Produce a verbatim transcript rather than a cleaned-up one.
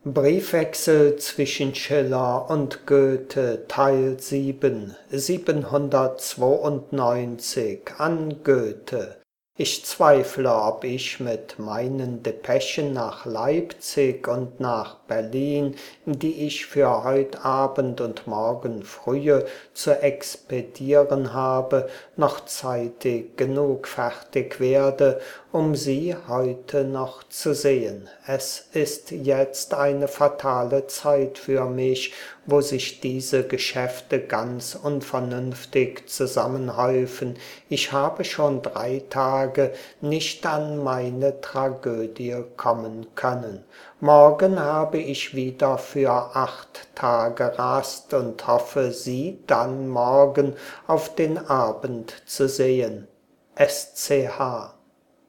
Briefwechsel zwischen Schiller und Goethe, Teil sieben, siebenhundertzweiundneunzig an Goethe. Ich zweifle, ob ich mit meinen Depeschen nach Leipzig und nach Berlin, die ich für heut Abend und morgen frühe zu expedieren habe, noch zeitig genug fertig werde, um sie heute noch zu sehen. Es ist jetzt eine fatale Zeit für mich, wo sich diese Geschäfte ganz unvernünftig zusammenhäufen. Ich habe schon drei Tage nicht an meine Tragödie kommen können. Morgen habe ich wieder für acht Tage Rast und hoffe, Sie dann morgen auf den Abend zu sehen. S C H